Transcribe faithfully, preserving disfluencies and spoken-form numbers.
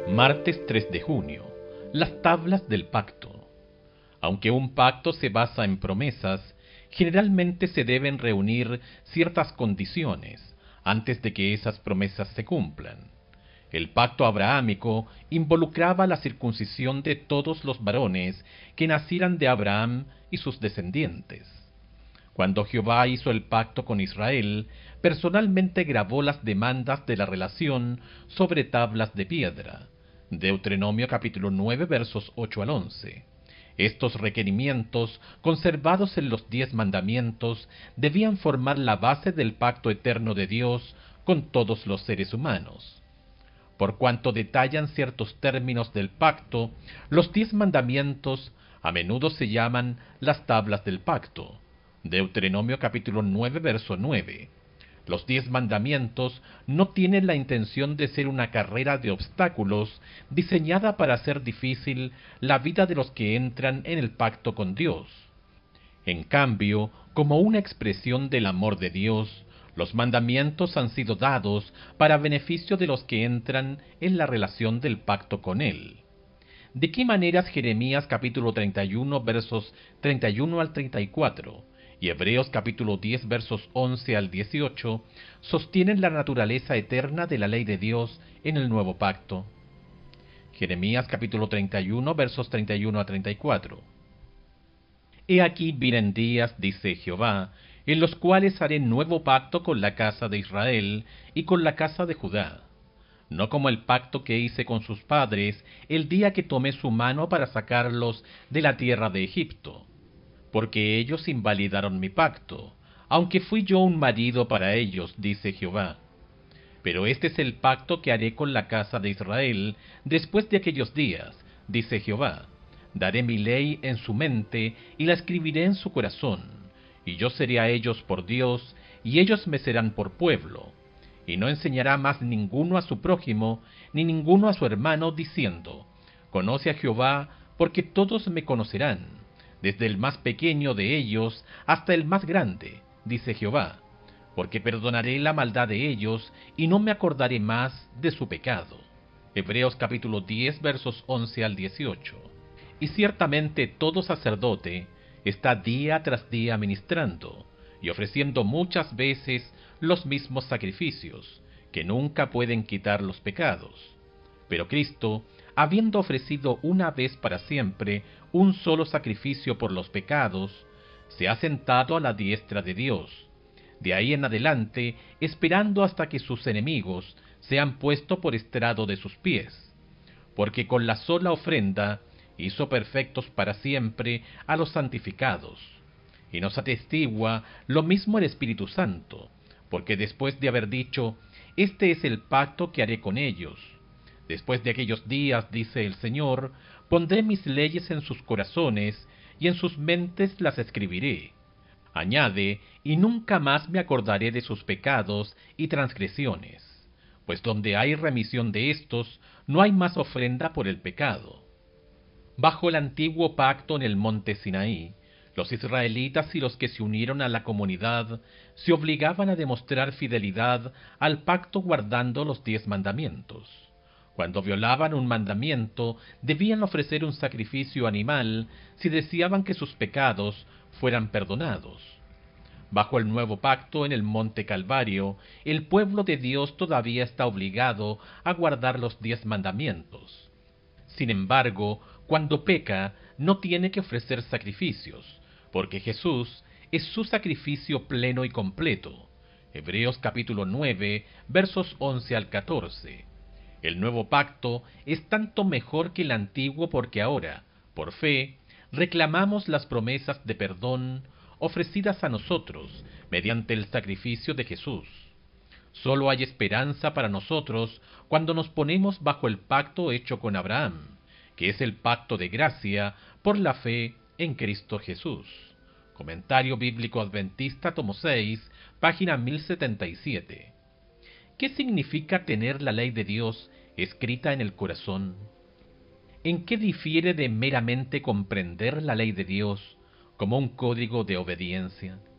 Martes tres de junio. Las tablas del pacto. Aunque un pacto se basa en promesas, generalmente se deben reunir ciertas condiciones antes de que esas promesas se cumplan. El pacto abrahámico involucraba la circuncisión de todos los varones que nacieran de Abraham y sus descendientes. Cuando Jehová hizo el pacto con Israel, personalmente grabó las demandas de la relación sobre tablas de piedra. Deuteronomio capítulo nueve versos ocho al once. Estos requerimientos, conservados en los diez mandamientos, debían formar la base del pacto eterno de Dios con todos los seres humanos. Por cuanto detallan ciertos términos del pacto, los diez mandamientos a menudo se llaman las tablas del pacto. Deuteronomio capítulo nueve verso nueve. Los diez mandamientos no tienen la intención de ser una carrera de obstáculos diseñada para hacer difícil la vida de los que entran en el pacto con Dios. En cambio, como una expresión del amor de Dios, los mandamientos han sido dados para beneficio de los que entran en la relación del pacto con Él. ¿De qué maneras Jeremías capítulo treinta y uno versos treinta y uno al treinta y cuatro y Hebreos capítulo diez versos once al dieciocho sostienen la naturaleza eterna de la ley de Dios en el nuevo pacto? Jeremías capítulo treinta y uno versos treinta y uno a treinta y cuatro. He aquí vienen días, dice Jehová, en los cuales haré nuevo pacto con la casa de Israel y con la casa de Judá, no como el pacto que hice con sus padres el día que tomé su mano para sacarlos de la tierra de Egipto, porque ellos invalidaron mi pacto, aunque fui yo un marido para ellos, dice Jehová. Pero este es el pacto que haré con la casa de Israel después de aquellos días, dice Jehová. Daré mi ley en su mente y la escribiré en su corazón, y yo seré a ellos por Dios, y ellos me serán por pueblo. Y no enseñará más ninguno a su prójimo, ni ninguno a su hermano, diciendo, conoce a Jehová, porque todos me conocerán, desde el más pequeño de ellos hasta el más grande, dice Jehová, porque perdonaré la maldad de ellos, y no me acordaré más de su pecado. Hebreos capítulo diez versos once al dieciocho. Y ciertamente todo sacerdote está día tras día ministrando, y ofreciendo muchas veces los mismos sacrificios, que nunca pueden quitar los pecados. Pero Cristo, habiendo ofrecido una vez para siempre un solo sacrificio por los pecados, se ha sentado a la diestra de Dios, de ahí en adelante esperando hasta que sus enemigos sean puestos por estrado de sus pies, porque con la sola ofrenda hizo perfectos para siempre a los santificados. Y nos atestigua lo mismo el Espíritu Santo, porque después de haber dicho, este es el pacto que haré con ellos, después de aquellos días, dice el Señor, pondré mis leyes en sus corazones, y en sus mentes las escribiré. Añade, y nunca más me acordaré de sus pecados y transgresiones, pues donde hay remisión de éstos, no hay más ofrenda por el pecado. Bajo el antiguo pacto en el monte Sinaí, los israelitas y los que se unieron a la comunidad se obligaban a demostrar fidelidad al pacto guardando los diez mandamientos. Cuando violaban un mandamiento, debían ofrecer un sacrificio animal si deseaban que sus pecados fueran perdonados. Bajo el nuevo pacto en el monte Calvario, el pueblo de Dios todavía está obligado a guardar los diez mandamientos. Sin embargo, cuando peca, no tiene que ofrecer sacrificios, porque Jesús es su sacrificio pleno y completo. Hebreos capítulo nueve, versos once al catorce. El nuevo pacto es tanto mejor que el antiguo porque ahora, por fe, reclamamos las promesas de perdón ofrecidas a nosotros mediante el sacrificio de Jesús. Solo hay esperanza para nosotros cuando nos ponemos bajo el pacto hecho con Abraham, que es el pacto de gracia por la fe en Cristo Jesús. Comentario Bíblico Adventista, tomo seis, página mil setenta y siete. ¿Qué significa tener la ley de Dios escrita en el corazón? ¿En qué difiere de meramente comprender la ley de Dios como un código de obediencia?